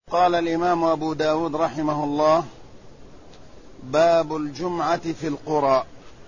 قال الإمام أبو داود رحمه الله: باب الجمعة في القرى.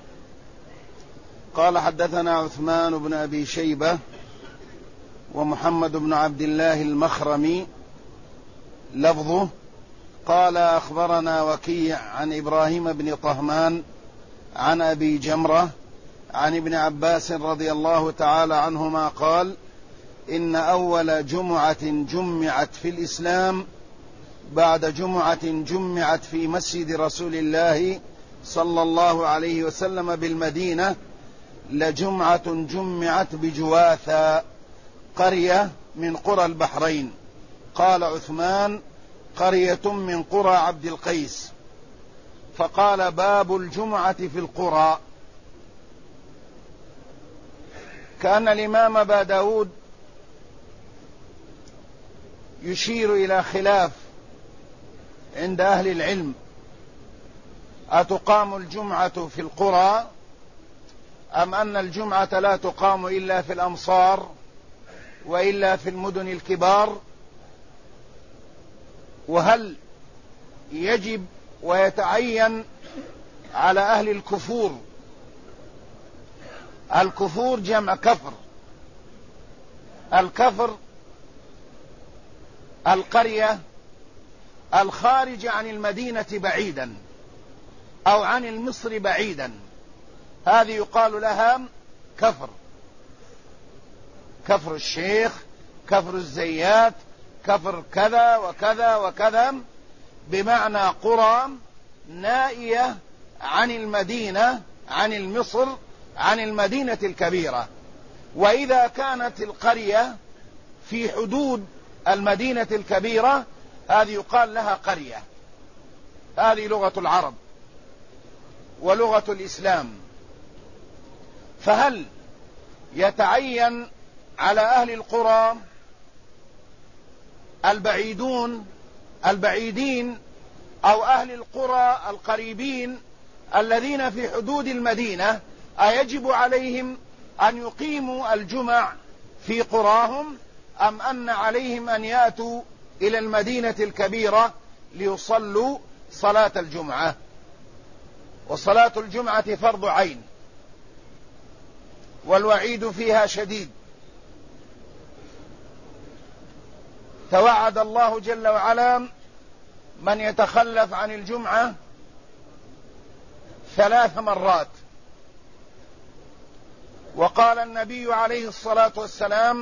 قال: حدثنا عثمان بن أبي شيبة ومحمد بن عبد الله المخرمي لفظه قال: أخبرنا وكيع عن إبراهيم بن طهمان عن أبي جمرة عن ابن عباس رضي الله تعالى عنهما قال: إن أول جمعة جمعت في الإسلام بعد جمعة جمعت في مسجد رسول الله صلى الله عليه وسلم بالمدينة لجمعة جمعت بجواثا، قرية من قرى البحرين. قال عثمان: قرية من قرى عبد القيس. فقال: باب الجمعة في القرى. كان الإمام أبا داود يشير إلى خلاف عند أهل العلم: أتقام الجمعة في القرى أم أن الجمعة لا تقام إلا في الأمصار وإلا في المدن الكبار؟ وهل يجب ويتعين على أهل الكفور؟ الكفور جمع كفر. الكفر القرية الخارج عن المدينة بعيدا أو عن المصر بعيدا، هذه يقال لها كفر. كفر الشيخ، كفر الزيات، كفر كذا وكذا وكذا، بمعنى قرى نائية عن المدينة، عن المصر، عن المدينة الكبيرة. وإذا كانت القرية في حدود المدينة الكبيرة هذه يقال لها قرية. هذه لغة العرب ولغة الإسلام. فهل يتعين على أهل القرى البعيدين أو أهل القرى القريبين الذين في حدود المدينة أيجب عليهم أن يقيموا الجمع في قراهم، أم أن عليهم أن يأتوا إلى المدينة الكبيرة ليصلوا صلاة الجمعة؟ وصلاة الجمعة فرض عين، والوعيد فيها شديد. توعد الله جل وعلا من يتخلف عن الجمعة 3 مرات. وقال النبي عليه الصلاة والسلام: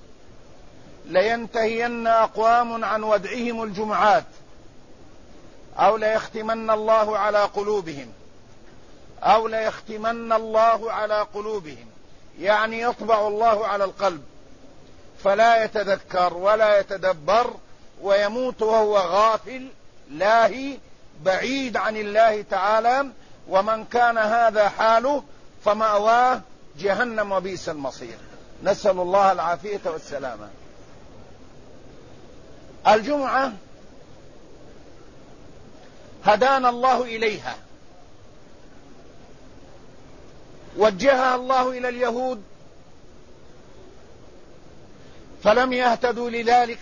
لينتهين أقوام عن ودعهم الجمعات أو ليختمن الله على قلوبهم، أو ليختمن الله على قلوبهم، يعني يطبع الله على القلب فلا يتذكر ولا يتدبر، ويموت وهو غافل لاهي بعيد عن الله تعالى. ومن كان هذا حاله فمأواه جهنم وبئس المصير. نسأل الله العافية والسلامة. الجمعة هدانا الله إليها، وجهها الله إلى اليهود فلم يهتدوا لذلك،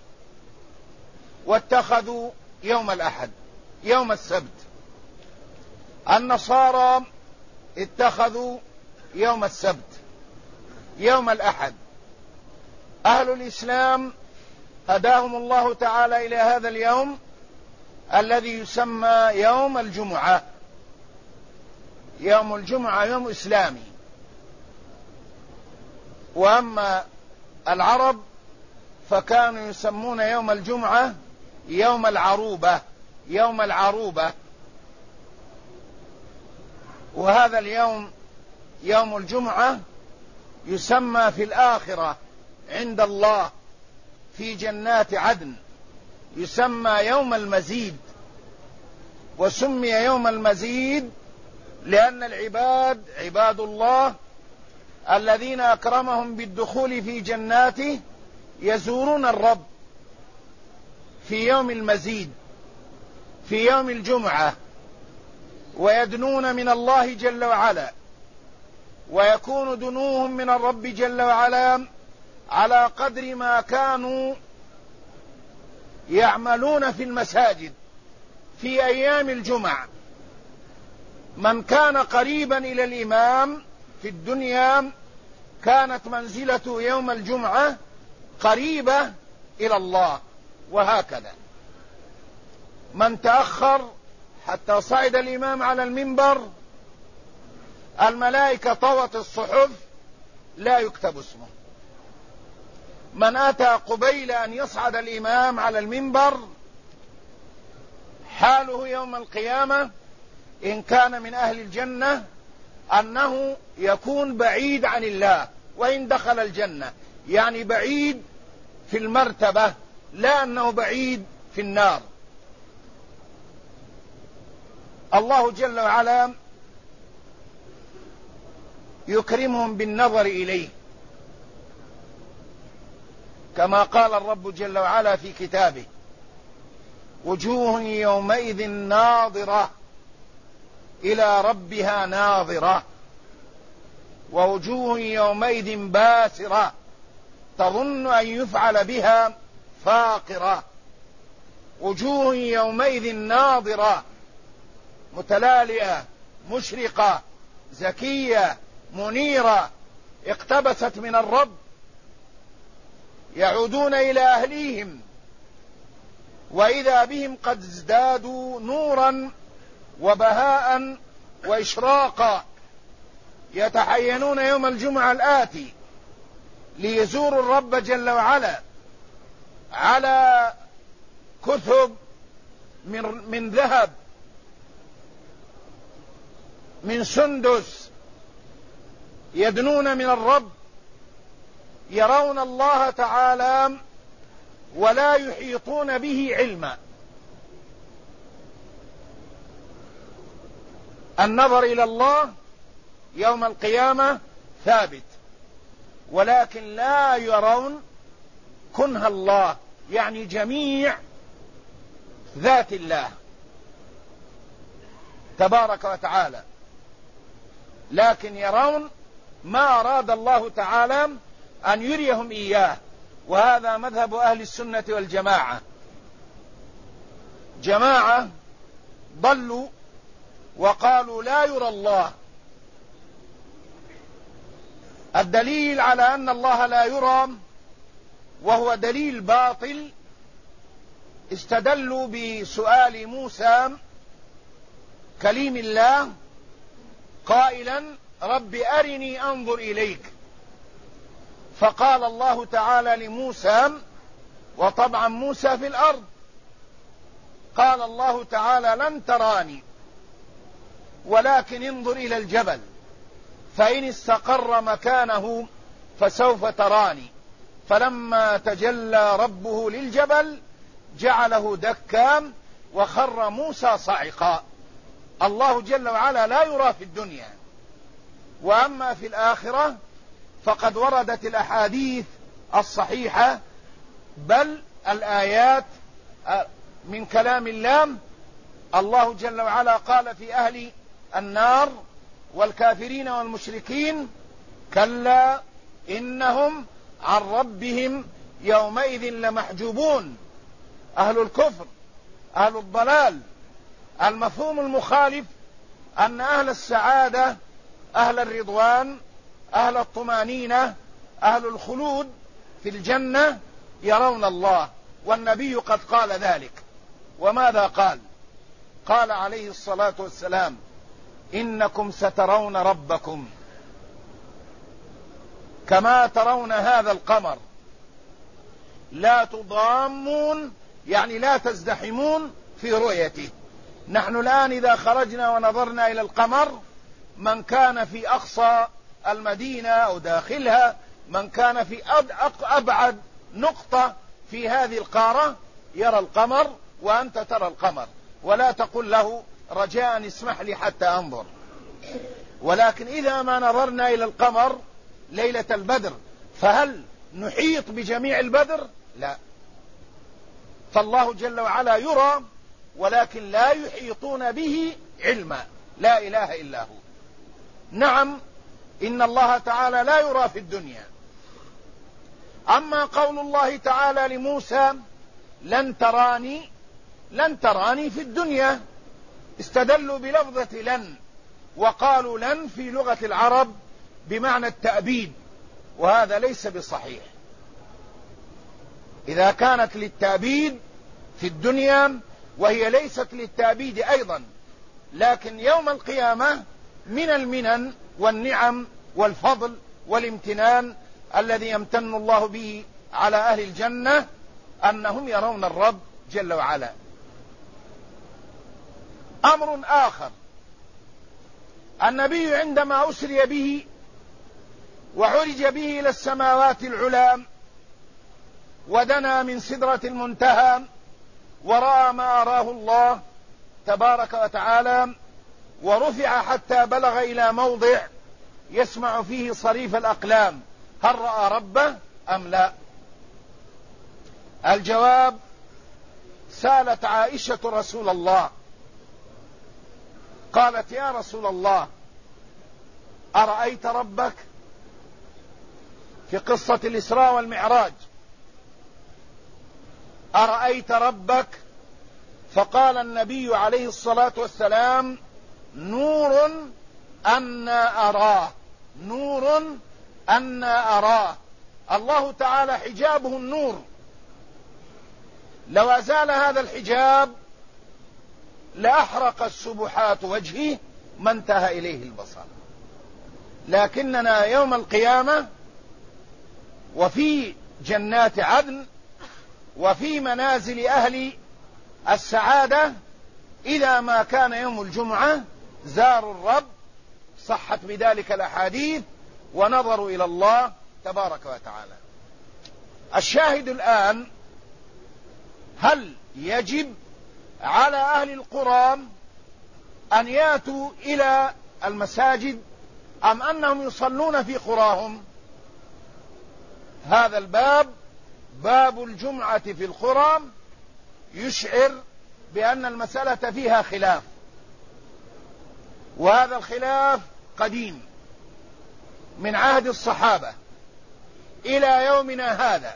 واتخذوا يوم الأحد يوم السبت. النصارى اتخذوا يوم السبت يوم الأحد. أهل الإسلام هداهم الله تعالى إلى هذا اليوم الذي يسمى يوم الجمعة. يوم الجمعة يوم إسلامي. وأما العرب فكانوا يسمون يوم الجمعة يوم العروبة، يوم العروبة. وهذا اليوم يوم الجمعة يسمى في الآخرة عند الله في جنات عدن يسمى يوم المزيد. وسمي يوم المزيد لأن العباد عباد الله الذين أكرمهم بالدخول في جناته يزورون الرب في يوم المزيد، في يوم الجمعة، ويدنون من الله جل وعلا، ويكون دنوهم من الرب جل وعلا على قدر ما كانوا يعملون في المساجد في أيام الجمع. من كان قريبا إلى الإمام في الدنيا كانت منزلته يوم الجمعة قريبة إلى الله، وهكذا من تأخر حتى صعد الإمام على المنبر الملائكة طوت الصحف لا يكتب اسمه. من أتى قبيل أن يصعد الإمام على المنبر حاله يوم القيامة إن كان من أهل الجنة أنه يكون بعيد عن الله، وإن دخل الجنة يعني بعيد في المرتبة، لا أنه بعيد في النار. الله جل وعلا يكرمهم بالنظر إليه، كما قال الرب جل وعلا في كتابه: وجوه يومئذ ناظرة إلى ربها ناظرة، ووجوه يومئذ باسرة تظن أن يفعل بها فاقرة. وجوه يومئذ ناظرة متلالئة مشرقة زكية منيرة اقتبست من الرب، يعودون إلى أهليهم وإذا بهم قد ازدادوا نورا وبهاء وإشراقا، يتحينون يوم الجمعة الآتي ليزوروا الرب جل وعلا على كثب من ذهب من سندس، يدنون من الرب، يرون الله تعالى ولا يحيطون به علما. النظر إلى الله يوم القيامة ثابت، ولكن لا يرون كنه الله، يعني جميع ذات الله تبارك وتعالى، لكن يرون ما أراد الله تعالى أن يريهم إياه. وهذا مذهب أهل السنة والجماعة. جماعة ضلوا وقالوا لا يرى الله. الدليل على أن الله لا يرى وهو دليل باطل استدلوا بسؤال موسى كليم الله قائلا: رب أرني أنظر إليك. فقال الله تعالى لموسى، وطبعا موسى في الأرض، قال الله تعالى: لن تراني ولكن انظر إلى الجبل فإن استقر مكانه فسوف تراني. فلما تجلى ربه للجبل جعله دكا وخر موسى صعقا. الله جل وعلا لا يرى في الدنيا، وأما في الآخرة فقد وردت الأحاديث الصحيحة بل الآيات من كلام الله. الله جل وعلا قال في أهل النار والكافرين والمشركين: كلا إنهم عن ربهم يومئذ لمحجوبون. أهل الكفر أهل الضلال. المفهوم المخالف أن أهل السعادة أهل الرضوان أهل الطمانينة أهل الخلود في الجنة يرون الله، والنبي قد قال ذلك. وماذا قال؟ قال عليه الصلاة والسلام: إنكم سترون ربكم كما ترون هذا القمر لا تضامون، يعني لا تزدحمون في رؤيته. نحن الآن إذا خرجنا ونظرنا إلى القمر، من كان في أقصى المدينة أو داخلها، من كان في أبعد نقطة في هذه القارة يرى القمر، وأنت ترى القمر ولا تقول له رجاء اسمح لي حتى أنظر. ولكن إذا ما نظرنا إلى القمر ليلة البدر فهل نحيط بجميع البدر؟ لا. فالله جل وعلا يرى ولكن لا يحيطون به علما، لا إله إلا هو. نعم، إن الله تعالى لا يرى في الدنيا. أما قول الله تعالى لموسى: لن تراني في الدنيا. استدلوا بلفظة لن، وقالوا لن في لغة العرب بمعنى التأبيد، وهذا ليس بصحيح. إذا كانت للتأبيد في الدنيا وهي ليست للتأبيد أيضا، لكن يوم القيامة من المنن والنعم والفضل والامتنان الذي يمتن الله به على أهل الجنة أنهم يرون الرب جل وعلا. أمر آخر، النبي عندما أسري به وعرج به إلى السماوات العلى ودنا من سدرة المنتهى ورأى ما أراه الله تبارك وتعالى، ورفع حتى بلغ إلى موضع يسمع فيه صريف الأقلام، هل رأى ربه أم لا؟ الجواب: سألت عائشة رسول الله قالت: يا رسول الله، أرأيت ربك؟ في قصة الإسراء والمعراج، أرأيت ربك؟ فقال النبي عليه الصلاة والسلام: نور أنا أراه، نور أنا أراه. الله تعالى حجابه النور، لو أزال هذا الحجاب لأحرق السبحات وجهه ما انتهى إليه البصر. لكننا يوم القيامة وفي جنات عدن وفي منازل أهل السعادة، إذا ما كان يوم الجمعة زاروا الرب، صحت بذلك الأحاديث، ونظروا إلى الله تبارك وتعالى. الشاهد الآن: هل يجب على أهل القرى أن يأتوا إلى المساجد أم أنهم يصلون في قراهم؟ هذا الباب، باب الجمعة في القرى، يشعر بأن المسألة فيها خلاف، وهذا الخلاف قديم من عهد الصحابة إلى يومنا هذا.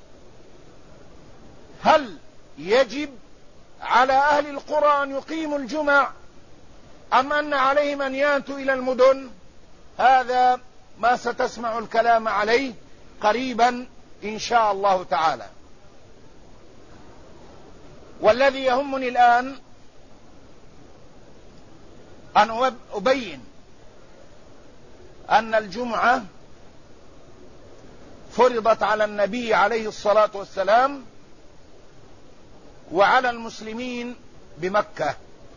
هل يجب على أهل القرى أن يقيموا الجمع أم أن عليهم أن يأتوا إلى المدن؟ هذا ما ستسمع الكلام عليه قريبا إن شاء الله تعالى. والذي يهمني الآن أن أبين أن الجمعة فرضت على النبي عليه الصلاة والسلام وعلى المسلمين بمكة.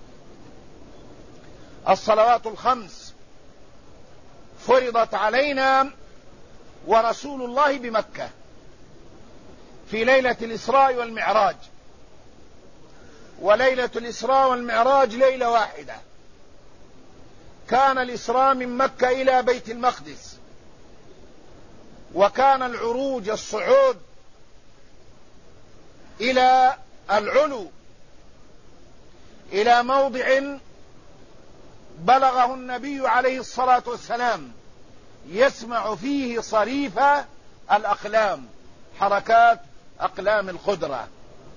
الصلوات الخمس فرضت علينا ورسول الله بمكة في ليلة الإسراء والمعراج، وليلة الإسراء والمعراج ليلة واحدة. كان الإسراء من مكة إلى بيت المقدس، وكان العروج الصعود إلى العلو إلى موضع بلغه النبي عليه الصلاة والسلام يسمع فيه صريف الأقلام، حركات أقلام الخضرة.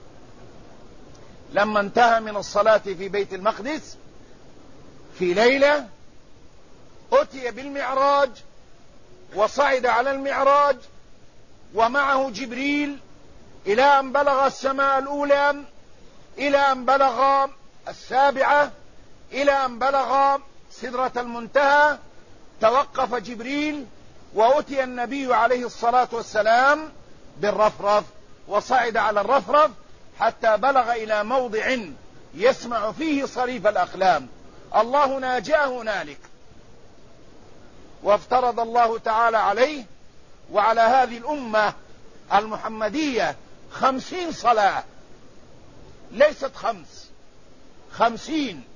لما انتهى من الصلاة في بيت المقدس في ليلة، أتي بالمعراج وصعد على المعراج ومعه جبريل إلى أن بلغ السماء الأولى، إلى أن بلغ السابعة، إلى أن بلغ سدرة المنتهى. توقف جبريل وأتي النبي عليه الصلاة والسلام بالرفرف، وصعد على الرفرف حتى بلغ إلى موضع يسمع فيه صريف الأقلام. الله ناجاه هنالك، وافترض الله تعالى عليه وعلى هذه الأمة المحمدية 50 صلاة، ليست 50.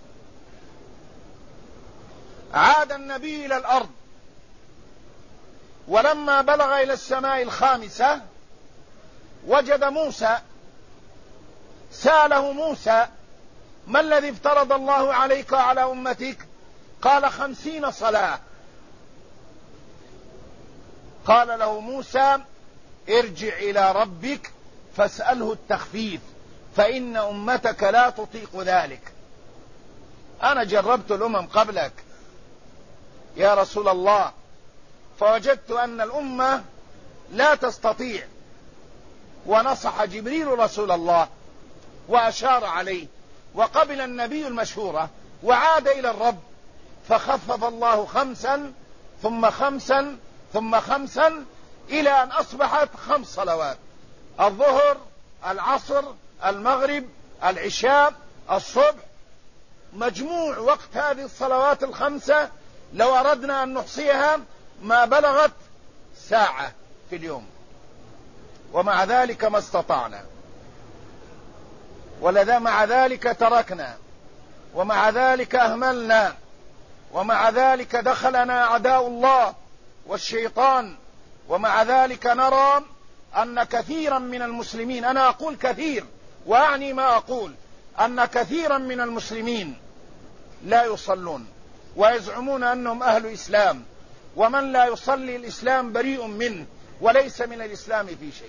عاد النبي إلى الأرض، ولما بلغ إلى السماء الخامسة وجد موسى. سأله موسى: ما الذي افترض الله عليك وعلى أمتك؟ قال: 50 صلاة. قال له موسى: ارجع إلى ربك فاسأله التخفيف فإن أمتك لا تطيق ذلك. أنا جربت الأمم قبلك يا رسول الله، فوجدت أن الأمة لا تستطيع، ونصح جبريل رسول الله وأشار عليه، وقبل النبي المشورة وعاد إلى الرب، فخفف الله 5 ثم 5 ثم 5 إلى أن أصبحت 5 صلوات: الظهر، العصر، المغرب، العشاء، الصبح. مجموع وقت هذه الصلوات ال5 لو أردنا أن نحصيها ما بلغت ساعة في اليوم، ومع ذلك ما استطعنا، مع ذلك تركنا، ومع ذلك أهملنا، ومع ذلك دخلنا أعداء الله والشيطان، ومع ذلك نرى أن كثيرا من المسلمين، أنا أقول كثير وأعني ما أقول، أن كثيرا من المسلمين لا يصلون ويزعمون أنهم أهل إسلام، ومن لا يصلي الإسلام بريء منه وليس من الإسلام في شيء.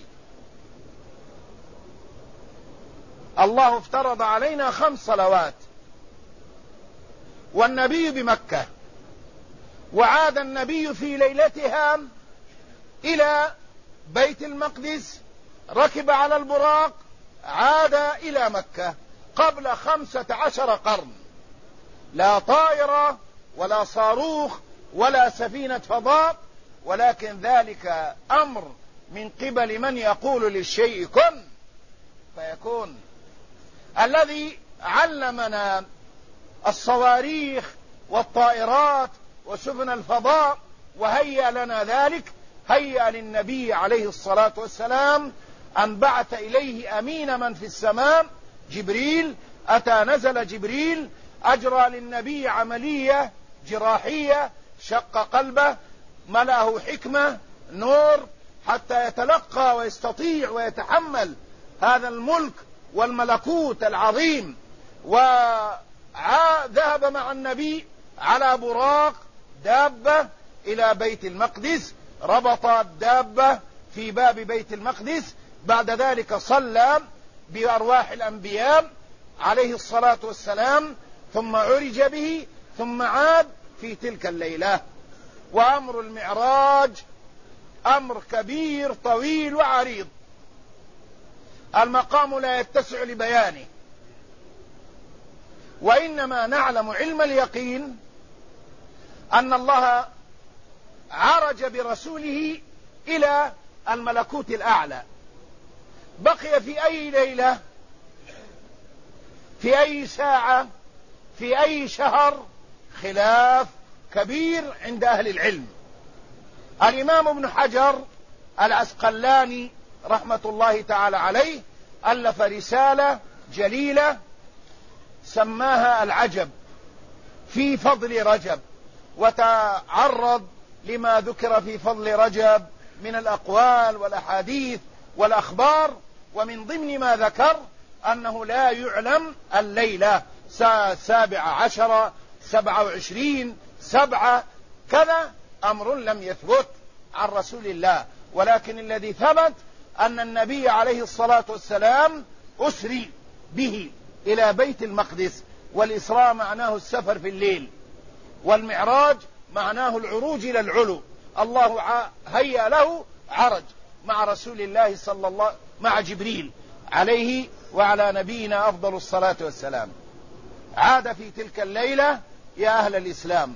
الله افترض علينا 5 صلوات، والنبي بمكة، وعاد النبي في ليلتها إلى بيت المقدس، ركب على البراق، عاد إلى مكة قبل 15 قرن. لا طائرة ولا صاروخ ولا سفينة فضاء، ولكن ذلك أمر من قبل من يقول للشيء كن فيكون. الذي علمنا الصواريخ والطائرات وسفن الفضاء وهيأ لنا ذلك، هيأ للنبي عليه الصلاة والسلام أن بعث إليه أمين من في السماء جبريل. أتى نزل جبريل، أجرى للنبي عملية جراحية، شق قلبه، ملأه حكمة نور حتى يتلقى ويستطيع ويتحمل هذا الملك والملكوت العظيم. وذهب مع النبي على براق دابة إلى بيت المقدس، ربط الدابة في باب بيت المقدس، بعد ذلك صلى بأرواح الأنبياء عليه الصلاة والسلام، ثم عرج به، ثم عاد في تلك الليلة. وأمر المعراج أمر كبير طويل وعريض، المقام لا يتسع لبيانه، وإنما نعلم علم اليقين أن الله عرج برسوله إلى الملكوت الأعلى. بقي في أي ليلة، في أي ساعة، في أي شهر، خلاف كبير عند أهل العلم. الإمام ابن حجر العسقلاني رحمة الله تعالى عليه ألف رسالة جليلة سماها العجب في فضل رجب، وتعرض لما ذكر في فضل رجب من الأقوال والأحاديث والأخبار. ومن ضمن ما ذكر أنه لا يعلم الليلة 17 27 7 كذا، أمر لم يثبت عن رسول الله، ولكن الذي ثبت أن النبي عليه الصلاة والسلام أسري به إلى بيت المقدس، والإسراء معناه السفر في الليل، والمعراج معناه العروج إلى العلو. الله هيأ له عرج مع رسول الله صلى الله مع جبريل عليه وعلى نبينا أفضل الصلاة والسلام. عاد في تلك الليلة يا أهل الإسلام،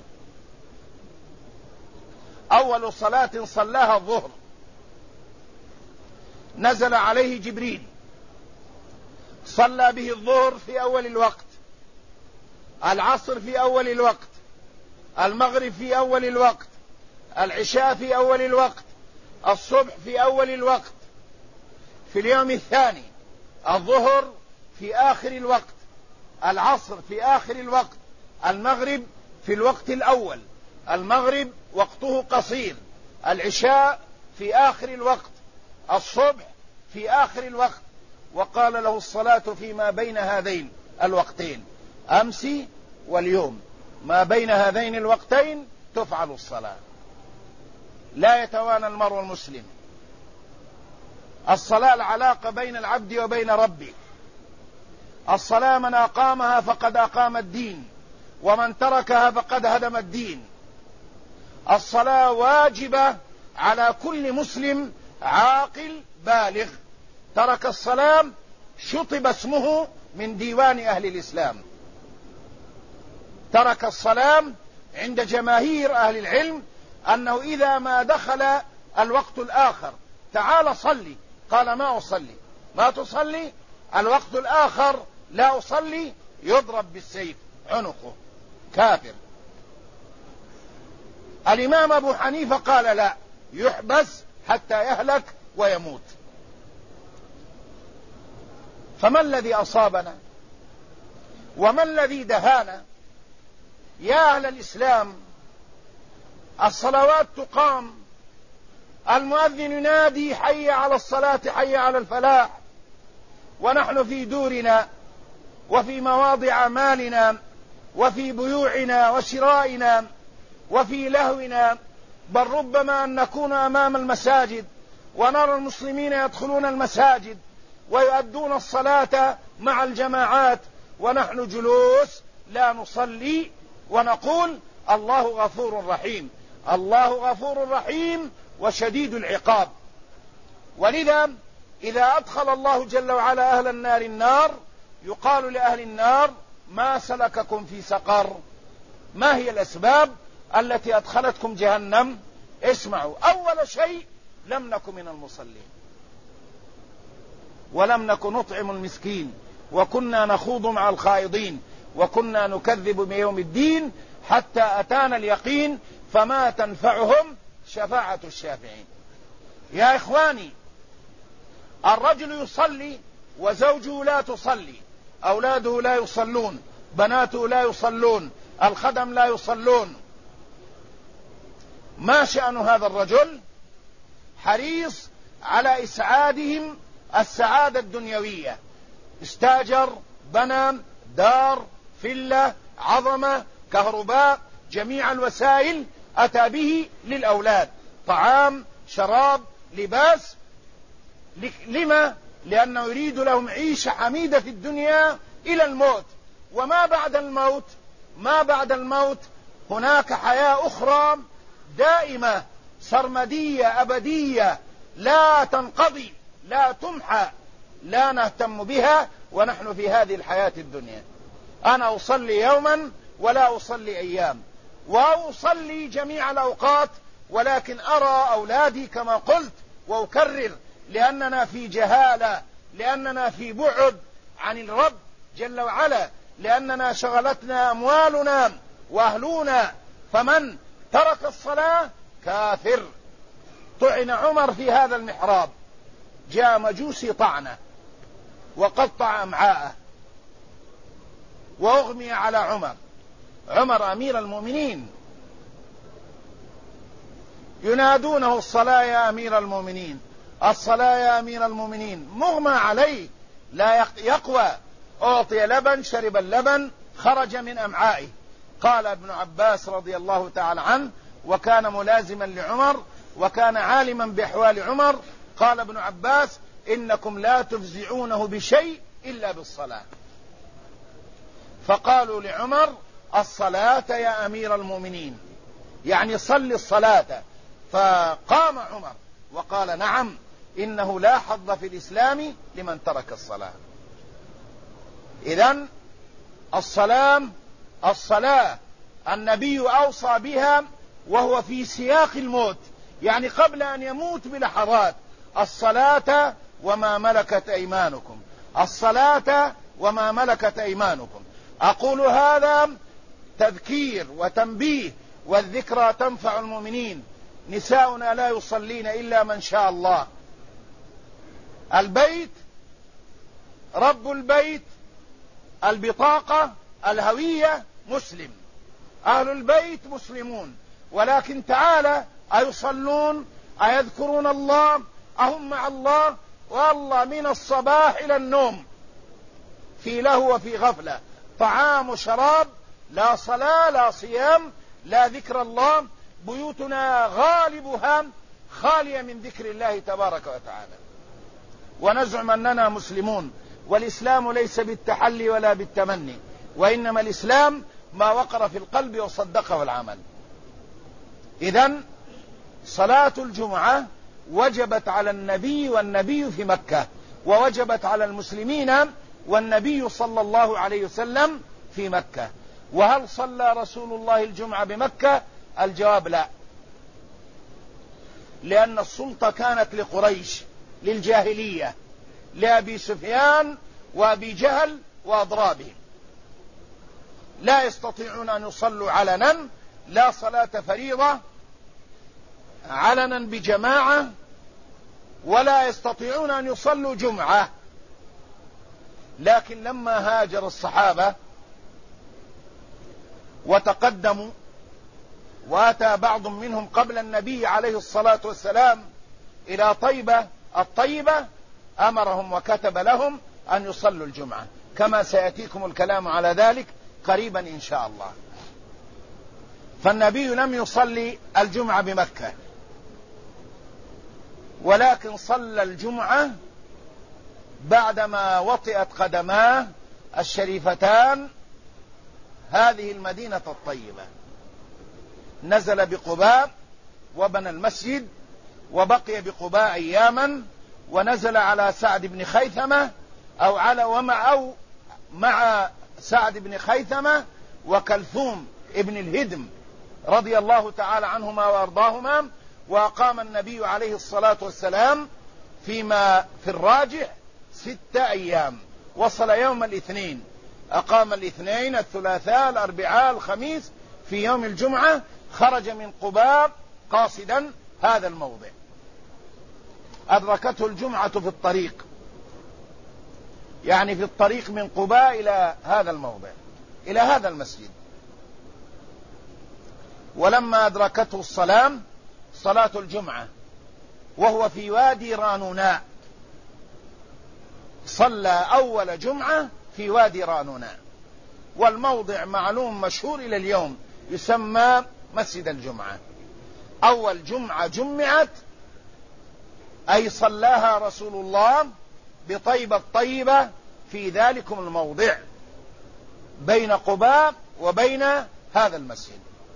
أول صلاة صلاها الظهر، نزل عليه جبريل، صلى به الظهر في أول الوقت، العصر في أول الوقت، المغرب في أول الوقت، العشاء في أول الوقت، الصبح في أول الوقت. في اليوم الثاني الظهر في آخر الوقت، العصر في آخر الوقت، المغرب في الوقت الأول، المغرب وقته قصير، العشاء في آخر الوقت، الصبح في آخر الوقت. وقال له الصلاة فيما بين هذين الوقتين، أمس واليوم، ما بين هذين الوقتين تفعل الصلاة. لا يتوانى المرء المسلم الصلاة العلاقة بين العبد وبين ربه. الصلاة من أقامها فقد أقام الدين، ومن تركها فقد هدم الدين. الصلاة واجبة على كل مسلم عاقل بالغ، ترك الصلاة شطب اسمه من ديوان أهل الإسلام. ترك الصلاة عند جماهير أهل العلم أنه إذا ما دخل الوقت الآخر تعال صلي، قال ما أصلي. ما تصلي؟ الوقت الآخر لا أصلي، يضرب بالسيف عنقه، كافر. الإمام أبو حنيفة قال لا، يحبس حتى يهلك ويموت. فما الذي أصابنا وما الذي دهانا؟ يا أهل الإسلام، الصلوات تقام، المؤذن ينادي حي على الصلاة حي على الفلاح، ونحن في دورنا وفي مواضع أعمالنا وفي بيوعنا وشرائنا وفي لهونا، بل ربما أن نكون أمام المساجد ونرى المسلمين يدخلون المساجد ويؤدون الصلاة مع الجماعات، ونحن جلوس لا نصلي ونقول الله غفور رحيم. الله غفور رحيم وشديد العقاب. ولذا إذا أدخل الله جل وعلا أهل النار النار، يقال لأهل النار ما سلككم في سقر؟ ما هي الأسباب التي أدخلتكم جهنم؟ اسمعوا، أول شيء لم نكن من المصلين، ولم نكن نطعم المسكين، وكنا نخوض مع الخائضين، وكنا نكذب بيوم الدين حتى أتانا اليقين، فما تنفعهم شفاعة الشافعين. يا إخواني، الرجل يصلي وزوجه لا تصلي، أولاده لا يصلون، بناته لا يصلون، الخدم لا يصلون. ما شأن هذا الرجل؟ حريص على إسعادهم السعادة الدنيوية، استاجر، بنى دار، فيلا، عظمة، كهرباء، جميع الوسائل أتى به للأولاد، طعام، شراب، لباس. لما؟ لأنه يريد لهم عيشة حميدة في الدنيا إلى الموت. وما بعد الموت؟ ما بعد الموت هناك حياة أخرى دائمة سرمدية أبدية لا تنقضي، لا تمحى، لا نهتم بها ونحن في هذه الحياة الدنيا. أنا أصلي يوما ولا أصلي أيام، وأصلي جميع الأوقات، ولكن أرى أولادي كما قلت وأكرر، لأننا في جهالة، لأننا في بعد عن الرب جل وعلا، لأننا شغلتنا أموالنا وأهلنا. فمن ترك الصلاة كافر. طعن عمر في هذا المحراب، جاء مجوسي طعنه وقطع أمعاءه وأغمي على عمر. عمر أمير المؤمنين، ينادونه الصلاة يا أمير المؤمنين، الصلاة يا أمير المؤمنين، مغمى عليه لا يقوى. أعطي لبن، شرب اللبن، خرج من أمعائه. قال ابن عباس رضي الله تعالى عنه، وكان ملازما لعمر وكان عالما بأحوال عمر، قال ابن عباس: إنكم لا تفزعونه بشيء إلا بالصلاة. فقالوا لعمر: الصلاة يا أمير المؤمنين، يعني صل الصلاة. فقام عمر وقال: نعم، إنه لا حظ في الإسلام لمن ترك الصلاة. إذن الصلاة النبي أوصى بها وهو في سياق الموت، يعني قبل أن يموت بلحظات: الصلاة وما ملكت أيمانكم، الصلاة وما ملكت أيمانكم. أقول هذا تذكير وتنبيه، والذكرى تنفع المؤمنين. نساؤنا لا يصلين إلا من شاء الله. البيت، رب البيت، البطاقة، الهوية مسلم، أهل البيت مسلمون، ولكن تعالى أيصلون؟ أيذكرون الله؟ أهم مع الله؟ والله من الصباح إلى النوم في لهو وفي غفلة، طعام وشراب، لا صلاة لا صيام لا ذكر الله. بيوتنا غالبها خالية من ذكر الله تبارك وتعالى. ونزعم أننا مسلمون، والإسلام ليس بالتحلي ولا بالتمني، وإنما الإسلام ما وقر في القلب وصدقه العمل. إذن صلاة الجمعة وجبت على النبي والنبي في مكة، ووجبت على المسلمين والنبي صلى الله عليه وسلم في مكة. وهل صلى رسول الله الجمعة بمكة؟ الجواب لا، لأن السلطة كانت لقريش، للجاهلية، لأبي سفيان وأبي جهل وأضرابهم، لا يستطيعون أن يصلوا علنا، لا صلاة فريضة علنا بجماعة، ولا يستطيعون أن يصلوا جمعة. لكن لما هاجر الصحابة وتقدموا وأتى بعض منهم قبل النبي عليه الصلاة والسلام إلى طيبة الطيبة، أمرهم وكتب لهم أن يصلوا الجمعة، كما سيأتيكم الكلام على ذلك قريبا إن شاء الله. فالنبي لم يصلي الجمعة بمكة، ولكن صلى الجمعة بعدما وطئت قدماه الشريفتان هذه المدينة الطيبة. نزل بقباء وبنى المسجد، وبقي بقباء أياما، ونزل على سعد بن خيثمة أو مع سعد بن خيثمة وكلثوم ابن الهدم رضي الله تعالى عنهما وأرضاهما. وأقام النبي عليه الصلاة والسلام فيما في الراجح 6 أيام، وصل يوم الاثنين، أقام الاثنين الثلاثاء الأربعاء الخميس، في يوم الجمعة خرج من قباء قاصدا هذا الموضع. أدركته الجمعة في الطريق، يعني في الطريق من قباء إلى هذا الموضع، إلى هذا المسجد. ولما أدركته صلاة الجمعة وهو في وادي رانوناء، صلى أول جمعة في وادي رانوناء، والموضع معلوم مشهور إلى اليوم، يسمى مسجد الجمعة. أول جمعة جمعت أي صلاها رسول الله بطيبة الطيبة في ذلكم الموضع بين قباء وبين هذا المسجد.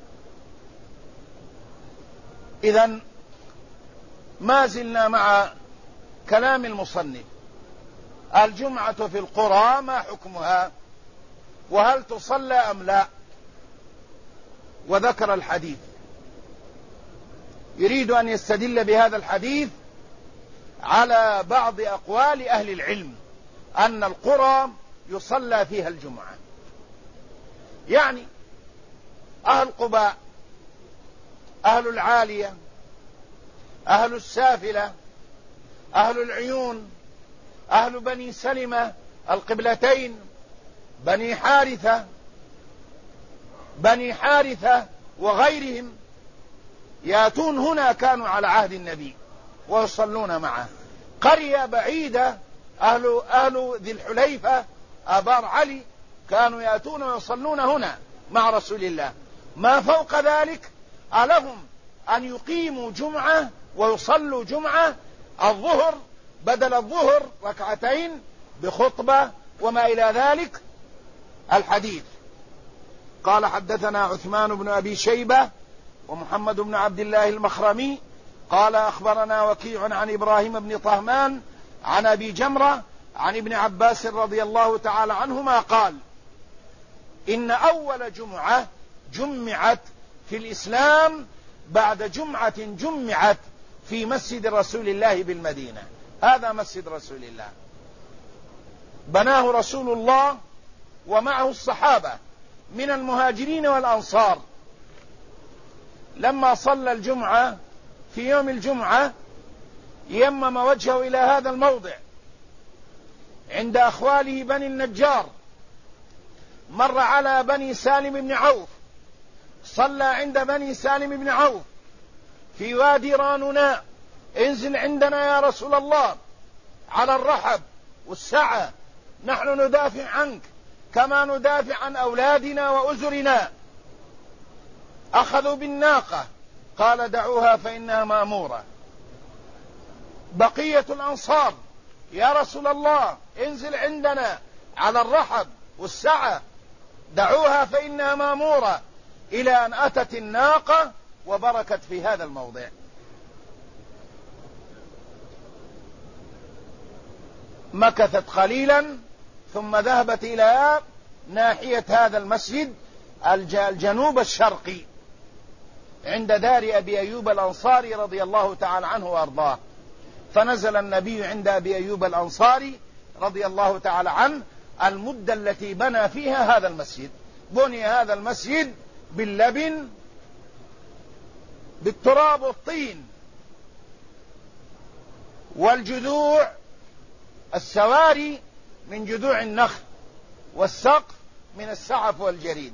إذن ما زلنا مع كلام المصنف. الجمعة في القرى ما حكمها، وهل تصلى أم لا؟ وذكر الحديث، يريد أن يستدل بهذا الحديث على بعض أقوال أهل العلم أن القرى يصلى فيها الجمعة، يعني أهل قباء، أهل العالية، أهل السافلة، أهل العيون، أهل بني سلمة القبلتين، بني حارثة وغيرهم، يأتون هنا، كانوا على عهد النبي ويصلون معه. قرية بعيدة أهل ذي الحليفة آبار علي كانوا يأتون ويصلون هنا مع رسول الله. ما فوق ذلك ألهم أن يقيموا جمعة ويصلوا جمعة الظهر بدل الظهر ركعتين بخطبة وما إلى ذلك. الحديث قال حدثنا عثمان بن أبي شيبة ومحمد بن عبد الله المخرمي قال أخبرنا وكيع عن إبراهيم بن طهمان عن أبي جمرة عن ابن عباس رضي الله تعالى عنهما قال: إن أول جمعة جمعت في الإسلام بعد جمعة جمعت في مسجد رسول الله بالمدينة. هذا مسجد رسول الله، بناه رسول الله ومعه الصحابة من المهاجرين والأنصار. لما صلى الجمعة في يوم الجمعة يمم وجهه إلى هذا الموضع عند أخواله بني النجار، مر على بني سالم بن عوف، صلى عند بني سالم بن عوف في وادي رانوناء. انزل عندنا يا رسول الله على الرحب والسعة، نحن ندافع عنك كما ندافع عن أولادنا وأزرنا. أخذوا بالناقة، قال: دعوها فإنها مأمورة. بقية الأنصار يا رسول الله انزل عندنا على الرحب والسعة، دعوها فإنها مامورة، إلى أن أتت الناقة وبركت في هذا الموضع. مكثت قليلا ثم ذهبت إلى ناحية هذا المسجد الجنوب الشرقي عند دار أبي أيوب الأنصاري رضي الله تعالى عنه وأرضاه. فنزل النبي عند أبي أيوب الأنصاري رضي الله تعالى عنه المدة التي بنى فيها هذا المسجد. بني هذا المسجد باللبن، بالتراب والطين والجذوع، السواري من جذوع النخل، والسقف من السعف والجريد.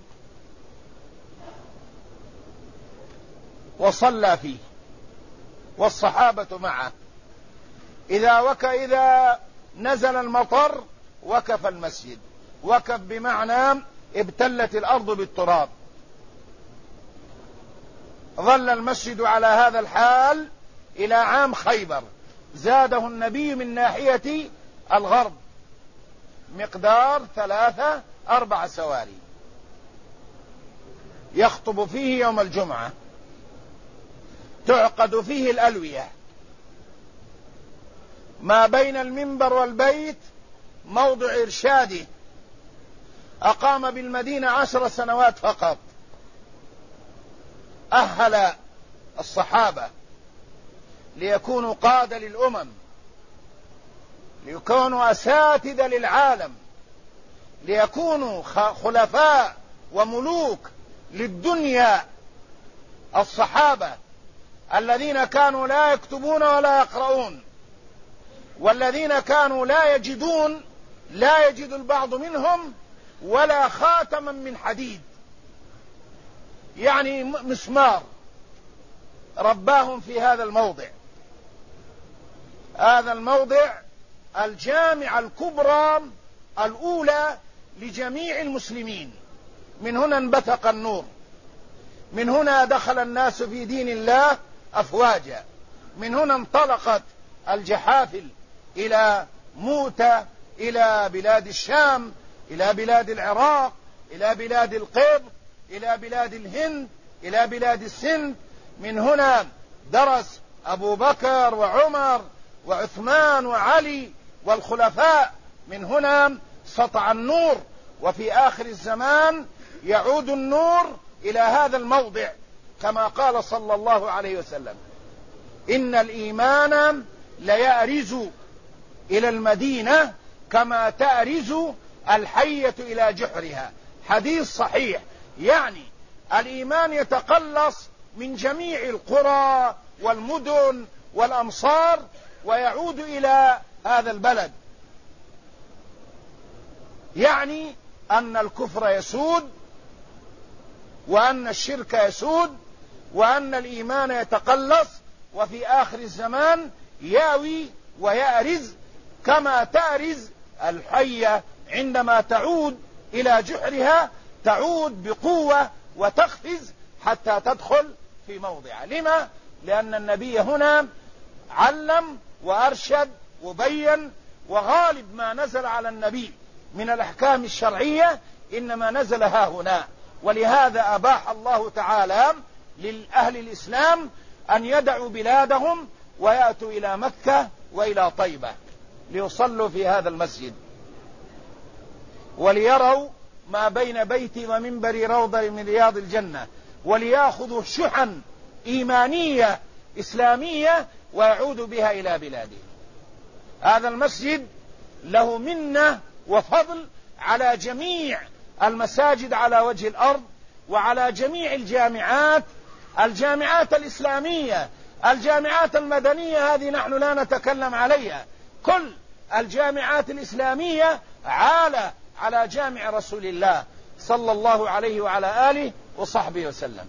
وصلى فيه والصحابة معه. إذا نزل المطر وكف المسجد. وكف بمعنى ابتلت الأرض بالتراب. ظل المسجد على هذا الحال إلى عام خيبر، زاده النبي من ناحية الغرب مقدار 3-4 سواري، يخطب فيه يوم الجمعة، تعقد فيه الألوية، ما بين المنبر والبيت موضع إرشاده. أقام بالمدينة 10 سنوات فقط. أهل الصحابة ليكونوا قادة للأمم، ليكونوا أساتذة للعالم، ليكونوا خلفاء وملوك للدنيا. الصحابة الذين كانوا لا يكتبون ولا يقرؤون، والذين كانوا لا يجد البعض منهم ولا خاتما من حديد، يعني مسمار، رباهم في هذا الموضع. هذا الموضع الجامعة الكبرى الأولى لجميع المسلمين. من هنا انبثق النور، من هنا دخل الناس في دين الله أفواجا، من هنا انطلقت الجحافل إلى موتى، إلى بلاد الشام، إلى بلاد العراق، إلى بلاد القبط، إلى بلاد الهند، إلى بلاد السند. من هنا درس أبو بكر وعمر وعثمان وعلي والخلفاء. من هنا سطع النور، وفي آخر الزمان يعود النور إلى هذا الموضع، كما قال صلى الله عليه وسلم: إن الإيمان ليأرز إلى المدينة كما تأرز الحية إلى جحرها. حديث صحيح. يعني الإيمان يتقلص من جميع القرى والمدن والأمصار ويعود إلى هذا البلد. يعني أن الكفر يسود، وأن الشرك يسود، وأن الإيمان يتقلص، وفي آخر الزمان ياوي ويأرز كما تأرز الحية عندما تعود إلى جحرها، تعود بقوة وتقفز حتى تدخل في موضعها. لما؟ لأن النبي هنا علم وأرشد وبين، وغالب ما نزل على النبي من الأحكام الشرعية إنما نزل ها هنا. ولهذا أباح الله تعالى للأهل الإسلام أن يدعوا بلادهم ويأتوا إلى مكة وإلى طيبة ليصلوا في هذا المسجد، وليروا ما بين بيتي ومنبري روضة من رياض الجنة، وليأخذوا شحا إيمانية إسلامية ويعودوا بها إلى بلاده. هذا المسجد له منة وفضل على جميع المساجد على وجه الأرض، وعلى جميع الجامعات الإسلامية. الجامعات المدنية هذه نحن لا نتكلم عليها، كل الجامعات الإسلامية عالة على جامع رسول الله صلى الله عليه وعلى آله وصحبه وسلم.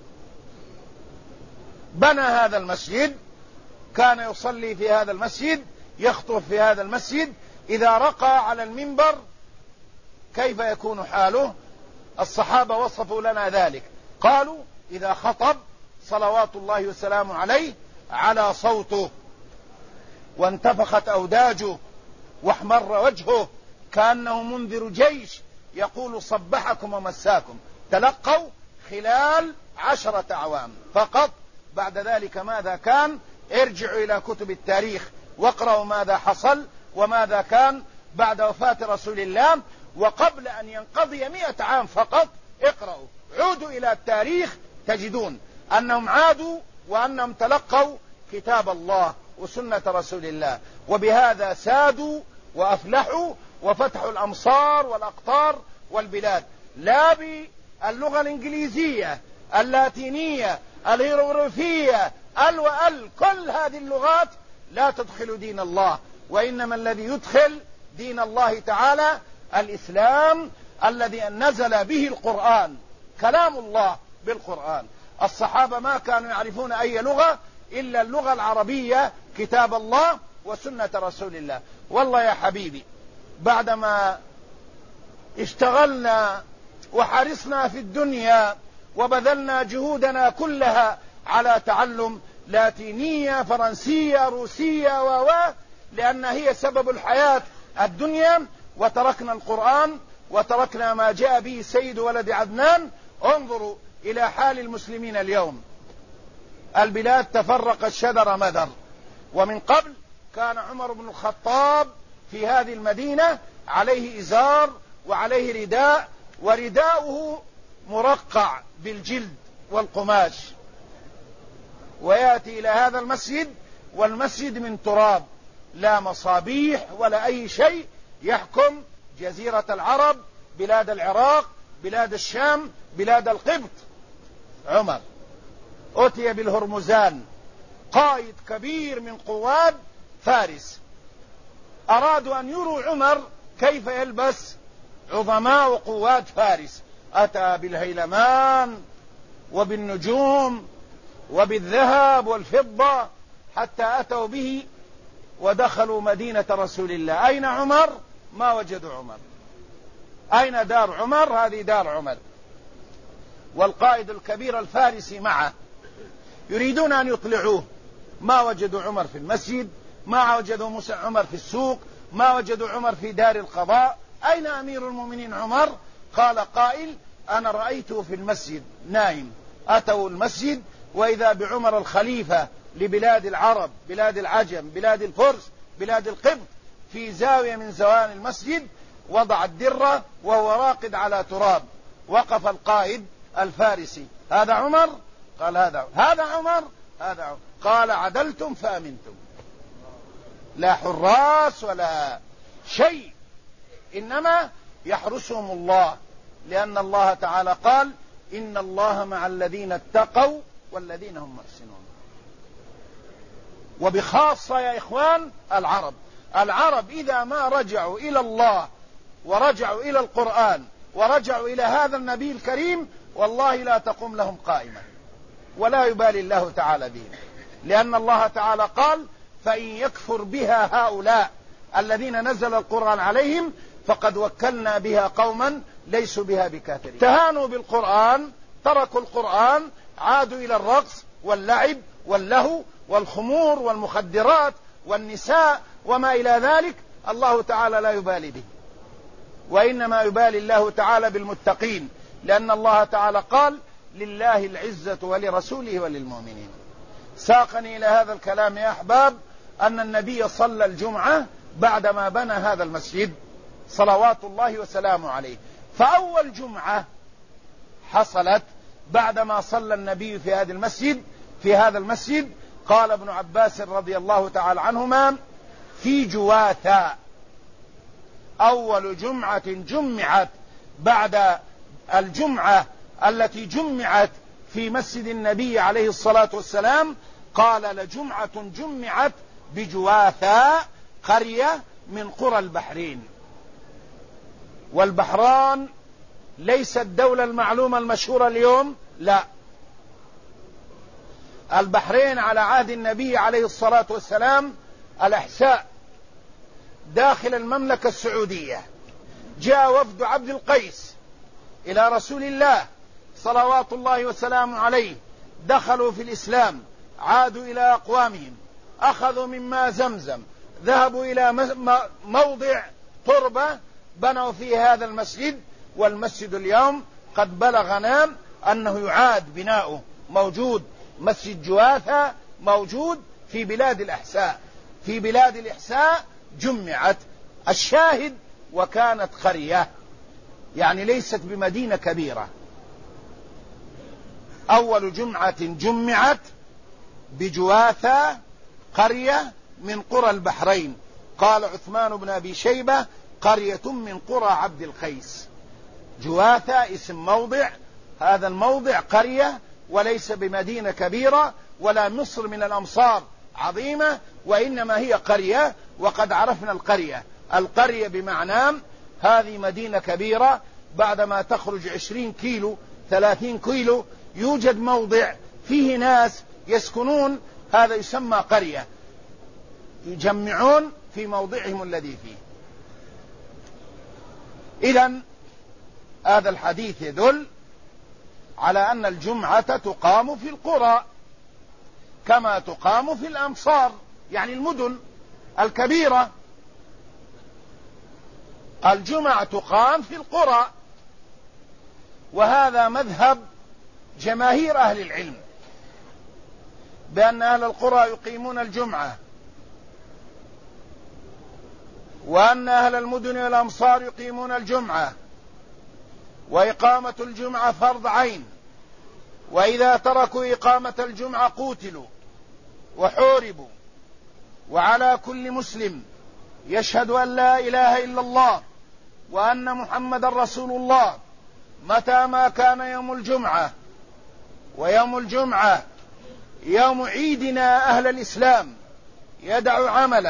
بنى هذا المسجد، كان يصلي في هذا المسجد، يخطب في هذا المسجد. إذا رقى على المنبر كيف يكون حاله؟ الصحابة وصفوا لنا ذلك، قالوا: إذا خطب صلوات الله وسلامه عليه على صوته وانتفخت أوداجه واحمر وجهه كأنه منذر جيش يقول صبحكم ومساكم. تلقوا خلال 10 أعوام فقط. بعد ذلك ماذا كان؟ ارجعوا إلى كتب التاريخ واقرأوا ماذا حصل وماذا كان بعد وفاة رسول الله وقبل أن ينقضي 100 عام فقط. اقرأوا، عودوا إلى التاريخ تجدون أنهم عادوا وأنهم تلقوا كتاب الله وسنة رسول الله، وبهذا سادوا وأفلحوا وفتحوا الأمصار والأقطار والبلاد، لا باللغة الإنجليزية اللاتينية الهيروغليفية كل هذه اللغات لا تدخل دين الله، وإنما الذي يدخل دين الله تعالى الإسلام الذي نزل به القرآن، كلام الله بالقرآن. الصحابة ما كانوا يعرفون أي لغة إلا اللغة العربية، كتاب الله وسنة رسول الله. والله يا حبيبي بعدما اشتغلنا وحرصنا في الدنيا وبذلنا جهودنا كلها على تعلم لاتينية فرنسية روسية لأن هي سبب الحياة الدنيا، وتركنا القرآن وتركنا ما جاء به سيد ولد عدنان. انظروا إلى حال المسلمين اليوم، البلاد تفرقت شذر مذر. ومن قبل كان عمر بن الخطاب في هذه المدينة عليه إزار وعليه رداء، ورداؤه مرقع بالجلد والقماش، ويأتي إلى هذا المسجد والمسجد من تراب، لا مصابيح ولا أي شيء. يحكم جزيرة العرب، بلاد العراق، بلاد الشام، بلاد القبط. عمر أتي بالهرمزان، قائد كبير من قواد فارس، أرادوا أن يروا عمر كيف يلبس عظماء قواد فارس. أتى بالهيلمان وبالنجوم وبالذهب والفضة حتى أتوا به ودخلوا مدينة رسول الله. أين عمر؟ ما وجدوا عمر. أين دار عمر؟ هذه دار عمر، والقائد الكبير الفارسي معه، يريدون أن يطلعوه. ما وجدوا عمر في المسجد، ما وجدوا عمر في السوق، ما وجدوا عمر في دار القضاء. أين أمير المؤمنين عمر؟ قال قائل أنا رأيته في المسجد نائم. أتوا المسجد وإذا بعمر الخليفة لبلاد العرب، بلاد العجم، بلاد الفرس، بلاد القبط، في زاوية من زوال المسجد وضع الدرة وهو راقد على تراب. وقف القائد الفارسي، هذا عمر؟ قال هذا عمر، هذا عمر. قال عدلتم فأمنتم، لا حراس ولا شيء، إنما يحرسهم الله، لأن الله تعالى قال إن الله مع الذين اتقوا والذين هم محسنون. وبخاصة يا إخوان العرب إذا ما رجعوا إلى الله ورجعوا إلى القرآن ورجعوا إلى هذا النبي الكريم، والله لا تقوم لهم قائمة، ولا يبالي الله تعالى بهم، لأن الله تعالى قال فإن يكفر بها هؤلاء الذين نزل القرآن عليهم فقد وكلنا بها قوما ليسوا بها بكافرين. تهانوا بالقرآن، تركوا القرآن، عادوا إلى الرقص واللعب واللهو والخمور والمخدرات والنساء وما إلى ذلك. الله تعالى لا يبالي به، وإنما يبالي الله تعالى بالمتقين، لأن الله تعالى قال لله العزة ولرسوله وللمؤمنين. ساقني إلى هذا الكلام يا أحباب أن النبي صلى الجمعة بعدما بنى هذا المسجد صلوات الله وسلامه عليه. فأول جمعة حصلت بعدما صلى النبي في هذا المسجد قال ابن عباس رضي الله تعالى عنهما في جواثا، أول جمعة جمعت بعد الجمعة التي جمعت في مسجد النبي عليه الصلاة والسلام، قال لجمعة جمعت بجواثا، قرية من قرى البحرين. والبحران ليس الدولة المعلومة المشهورة اليوم، لا، البحرين على عهد النبي عليه الصلاة والسلام الأحساء داخل المملكة السعودية. جاء وفد عبد القيس إلى رسول الله صلوات الله وسلامه عليه، دخلوا في الإسلام، عادوا إلى أقوامهم، أخذوا من ماء زمزم، ذهبوا إلى موضع تربة بنوا فيه هذا المسجد، والمسجد اليوم قد بلغنا أنه يعاد بناؤه، موجود مسجد جواثة موجود في بلاد الأحساء. في بلاد الإحساء جمعت، الشاهد وكانت قرية، يعني ليست بمدينة كبيرة. أول جمعة جمعت بجواثة قرية من قرى البحرين. قال عثمان بن أبي شيبة قرية من قرى عبد القيس. جواثة اسم موضع، هذا الموضع قرية وليس بمدينة كبيرة، ولا مصر من الأمصار عظيمة، وإنما هي قرية. وقد عرفنا القرية بمعنى هذه مدينة كبيرة بعدما تخرج 20 كيلو 30 كيلو يوجد موضع فيه ناس يسكنون، هذا يسمى قرية، يجمعون في موضعهم الذي فيه. إذن هذا الحديث يدل على أن الجمعة تقام في القرى كما تقام في الأمصار، يعني المدن الكبيرة. الجمعة تقام في القرى، وهذا مذهب جماهير أهل العلم، بأن أهل القرى يقيمون الجمعة، وأن أهل المدن والأمصار يقيمون الجمعة، وإقامة الجمعة فرض عين، وإذا تركوا إقامة الجمعة قوتلوا وحوربوا. وعلى كل مسلم يشهد أن لا إله إلا الله وأن محمد رسول الله متى ما كان يوم الجمعة، ويوم الجمعة يوم عيدنا أهل الإسلام، يدع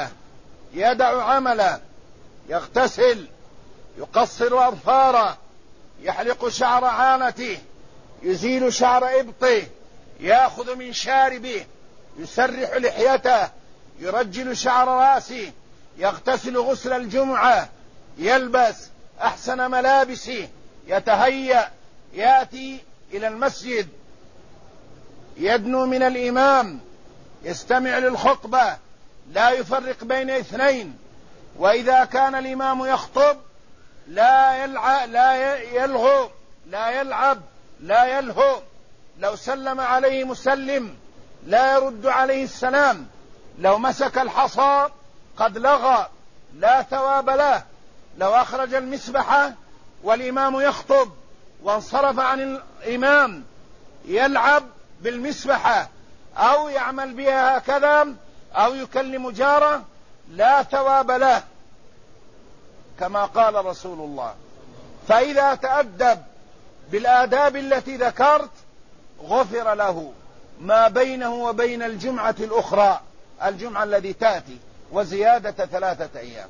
عمله، يغتسل، يقصر أظفاره، يحلق شعر عانته، يزيل شعر إبطه، يأخذ من شاربه، يسرح لحيته، يرجل شعر رأسه، يغتسل غسل الجمعة، يلبس أحسن ملابسه، يتهيأ، يأتي إلى المسجد، يدنو من الإمام، يستمع للخطبة، لا يفرق بين اثنين. وإذا كان الإمام يخطب لا يلهو، لو سلم عليه مسلم لا يرد عليه السلام، لو مسك الحصى قد لغى لا ثواب له، لو أخرج المسبحة والإمام يخطب وانصرف عن الإمام يلعب بالمسبحة أو يعمل بها هكذا أو يكلم جاره لا ثواب له، كما قال رسول الله. فإذا تأدب بالآداب التي ذكرت غفر له ما بينه وبين الجمعة الأخرى، الجمعة التي تأتي، وزيادة 3 أيام.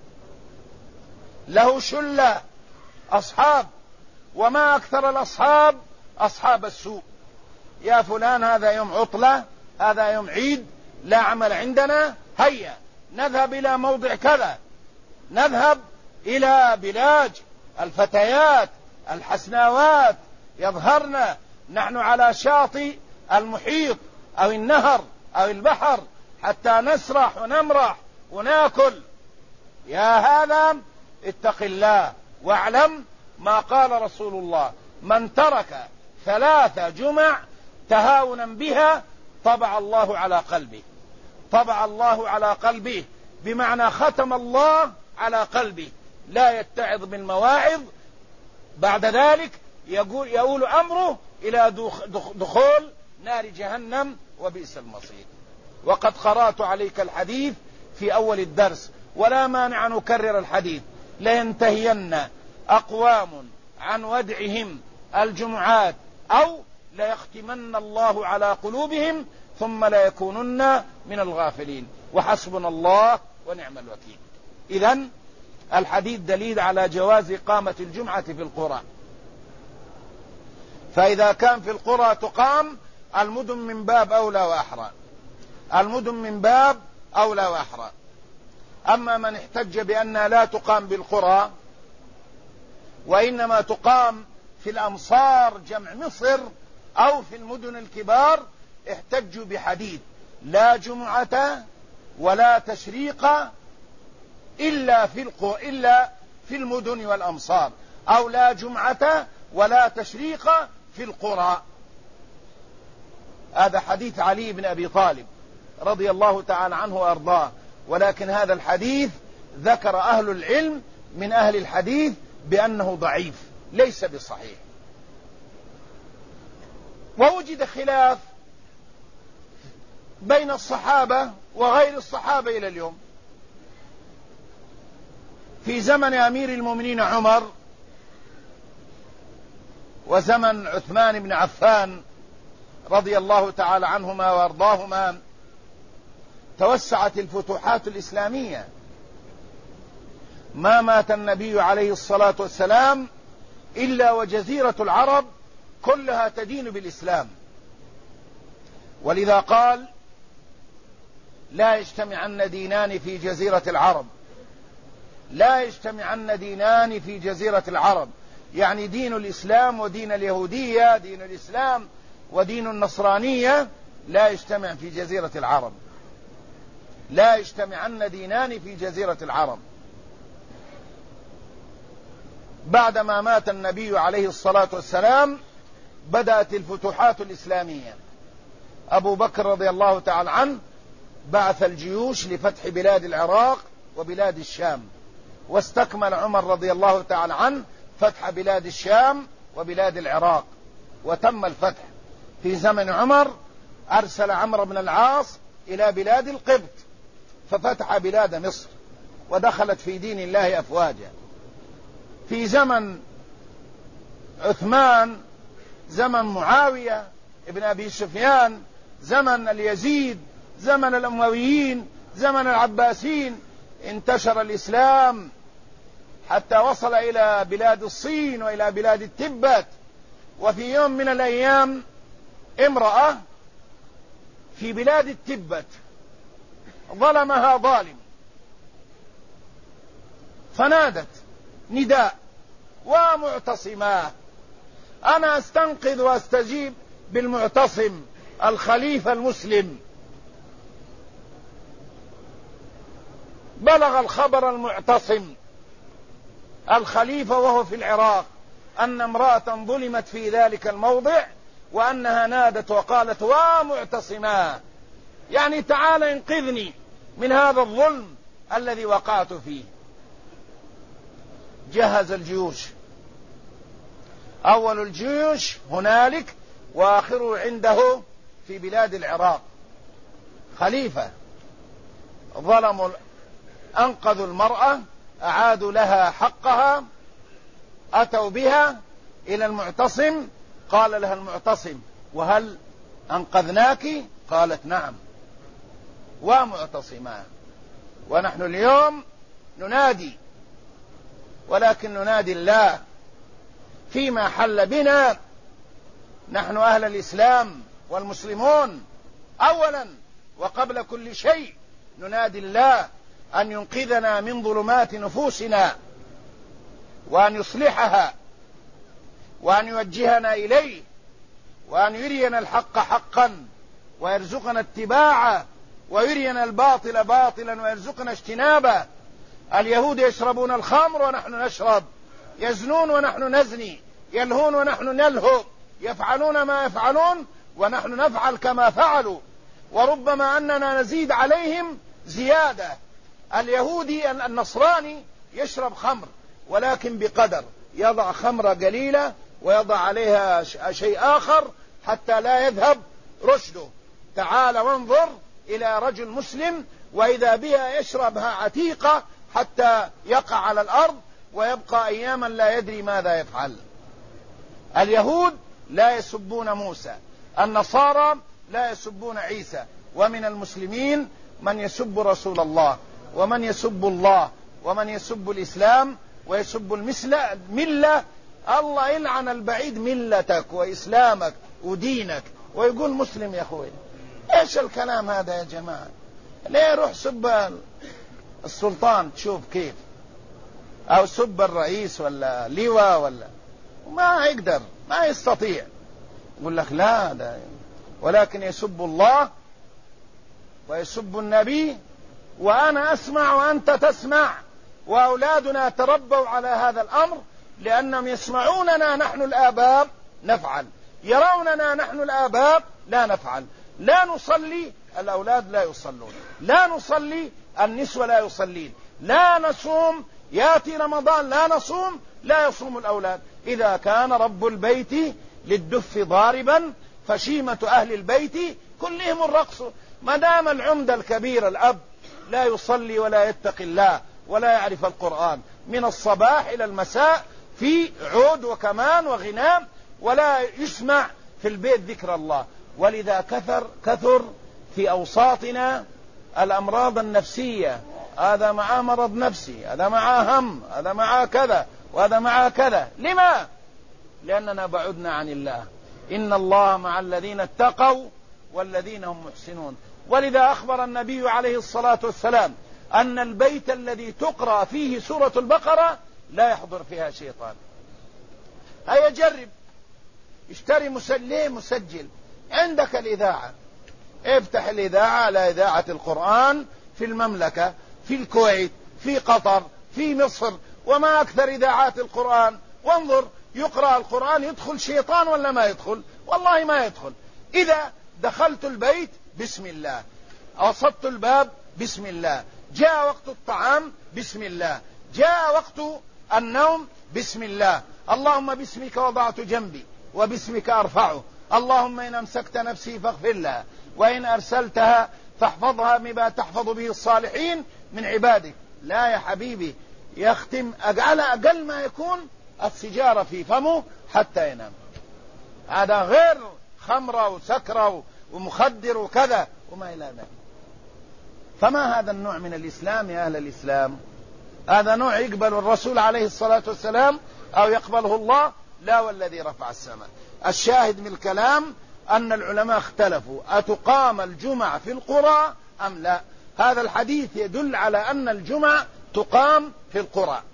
له شلة أصحاب، وما أكثر الأصحاب أصحاب السوء. يا فلان هذا يوم عطلة، هذا يوم عيد، لا عمل عندنا، هيا نذهب إلى موضع كذا، نذهب إلى بلاج الفتيات الحسناوات يظهرن، نحن على شاطئ المحيط أو النهر أو البحر حتى نسرح ونمرح وناكل. يا هذا اتق الله واعلم ما قال رسول الله: من ترك 3 جمع تهاونا بها طبع الله على قلبه. طبع الله على قلبه بمعنى ختم الله على قلبه، لا يتعظ بالمواعظ، بعد ذلك يؤول أمره إلى دخول نار جهنم وبئس المصير. وقد قرأت عليك الحديث في أول الدرس، ولا مانع نكرر الحديث: لينتهين أقوام عن ودعهم الجمعات أو ليختمن الله على قلوبهم ثم لا يكونن من الغافلين، وحسبنا الله ونعم الوكيل. إذن الحديث دليل على جواز إقامة الجمعة في القرى. فإذا كان في القرى تقام، المدن من باب أولى وأحرى، المدن من باب أولى وأحرى. أما من احتج بأنها لا تقام بالقرى وإنما تقام في الأمصار جمع مصر أو في المدن الكبار، احتجوا بحديث: لا جمعة ولا تشريق إلا في المدن والأمصار، أو لا جمعة ولا تشريق في القرى. هذا حديث علي بن أبي طالب رضي الله تعالى عنه وأرضاه، ولكن هذا الحديث ذكر أهل العلم من أهل الحديث بأنه ضعيف ليس بصحيح. ووجد خلاف بين الصحابة وغير الصحابة إلى اليوم. في زمن أمير المؤمنين عمر وزمن عثمان بن عفان رضي الله تعالى عنهما وارضاهما توسعت الفتوحات الإسلامية. ما مات النبي عليه الصلاة والسلام إلا وجزيرة العرب كلها تدين بالإسلام، ولذا قال: لا يجتمعن دينان في جزيرة العرب. لا يجتمعن دينان في جزيرة العرب، يعني دين الإسلام ودين اليهودية، دين الإسلام ودين النصرانية لا يجتمع في جزيرة العرب. لا يجتمعن دينان في جزيرة العرب. بعدما مات النبي عليه الصلاة والسلام بدأت الفتوحات الإسلامية. أبو بكر رضي الله تعالى عنه بعث الجيوش لفتح بلاد العراق وبلاد الشام، واستكمل عمر رضي الله تعالى عنه فتح بلاد الشام وبلاد العراق، وتم الفتح. في زمن عمر أرسل عمرو بن العاص إلى بلاد القبط ففتح بلاد مصر ودخلت في دين الله أفواجا. في زمن عثمان، زمن معاوية ابن أبي سفيان، زمن اليزيد، زمن الأمويين، زمن العباسيين، انتشر الإسلام حتى وصل إلى بلاد الصين وإلى بلاد التبت. وفي يوم من الأيام امرأة في بلاد التبت ظلمها ظالم، فنادت نداء: ومعتصما، أنا أستنقذ وأستجيب بالمعتصم الخليفة المسلم. بلغ الخبر المعتصم الخليفة وهو في العراق أن امرأة ظلمت في ذلك الموضع، وأنها نادت وقالت: ومعتصما، يعني تعال انقذني من هذا الظلم الذي وقعت فيه. جهز الجيوش، أول الجيوش هنالك وآخره عنده في بلاد العراق. خليفة ظلموا، أنقذوا المرأة، أعادوا لها حقها، أتوا بها إلى المعتصم. قال لها المعتصم: وهل أنقذناك؟ قالت: نعم. ومعتصما. ونحن اليوم ننادي، ولكن ننادي الله فيما حل بنا. نحن أهل الإسلام والمسلمون أولا وقبل كل شيء ننادي الله أن ينقذنا من ظلمات نفوسنا، وأن يصلحها، وأن يوجهنا إليه، وأن يرينا الحق حقا ويرزقنا اتباعه، ويرينا الباطل باطلا ويرزقنا اجتنابه. اليهود يشربون الخمر ونحن نشرب، يزنون ونحن نزني، يلهون ونحن نلهو، يفعلون ما يفعلون ونحن نفعل كما فعلوا، وربما أننا نزيد عليهم زيادة. اليهودي النصراني يشرب خمر ولكن بقدر، يضع خمرة قليلة ويضع عليها شيء آخر حتى لا يذهب رشده. تعال وانظر إلى رجل مسلم وإذا بها يشربها عتيقة حتى يقع على الأرض ويبقى أياما لا يدري ماذا يفعل. اليهود لا يسبون موسى، النصارى لا يسبون عيسى، ومن المسلمين من يسب رسول الله، ومن يسب الله، ومن يسب الإسلام ويسب الملة. الله يلعن البعيد ملتك وإسلامك ودينك ويقول مسلم. يا أخوي إيش الكلام هذا يا جماعة؟ ليه يروح سب السلطان تشوف كيف، أو سب الرئيس ولا لواء ولا ما يقدر، ما يستطيع. يقول لك لا ده، ولكن يسب الله ويسب النبي وأنا أسمع وأنت تسمع، وأولادنا تربوا على هذا الأمر، لأنهم يسمعوننا نحن الآباء نفعل، يروننا نحن الآباء لا نفعل. لا نصلي، الأولاد لا يصلون، لا نصلي، النسوة لا يصلين، لا نصوم، يأتي رمضان لا نصوم، لا يصوم الأولاد. إذا كان رب البيت للدف ضاربا فشيمة أهل البيت كلهم الرقص. ما دام العمدة الكبير الأب لا يصلي ولا يتقي الله ولا يعرف القرآن من الصباح إلى المساء في عود وكمان وغنام، ولا يسمع في البيت ذكر الله. ولذا كثر في أوساطنا الأمراض النفسية، هذا معاه مرض نفسي، هذا معاه هم، هذا معاه كذا وهذا معاه كذا. لما؟ لأننا بعدنا عن الله. إن الله مع الذين اتقوا والذين هم محسنون. ولذا أخبر النبي عليه الصلاة والسلام أن البيت الذي تقرأ فيه سورة البقرة لا يحضر فيها شيطان. هيا جرب، اشتري مسجل عندك الإذاعة، افتح الإذاعة على إذاعة القرآن في المملكة، في الكويت، في قطر، في مصر، وما أكثر إذاعات القرآن، وانظر يقرأ القرآن يدخل شيطان ولا ما يدخل؟ والله ما يدخل. إذا دخلت البيت بسم الله، أوسطت الباب بسم الله، جاء وقت الطعام بسم الله، جاء وقت النوم بسم الله، اللهم باسمك وضعت جنبي وباسمك أرفعه، اللهم إن أمسكت نفسي فاغفر لها، وإن أرسلتها فاحفظها بما تحفظ به الصالحين من عبادك. لا يا حبيبي، يختم على أقل ما يكون السجارة في فمه حتى ينام. هذا غير خمرة وسكرة ومخدر وكذا وما إلى ذلك. فما هذا النوع من الإسلام يا أهل الإسلام؟ هذا نوع يقبل الرسول عليه الصلاة والسلام أو يقبله الله؟ لا، والذي رفع السماء. الشاهد من الكلام أن العلماء اختلفوا أتقام الجمعة في القرى أم لا. هذا الحديث يدل على أن الجمعة تقام في القرى.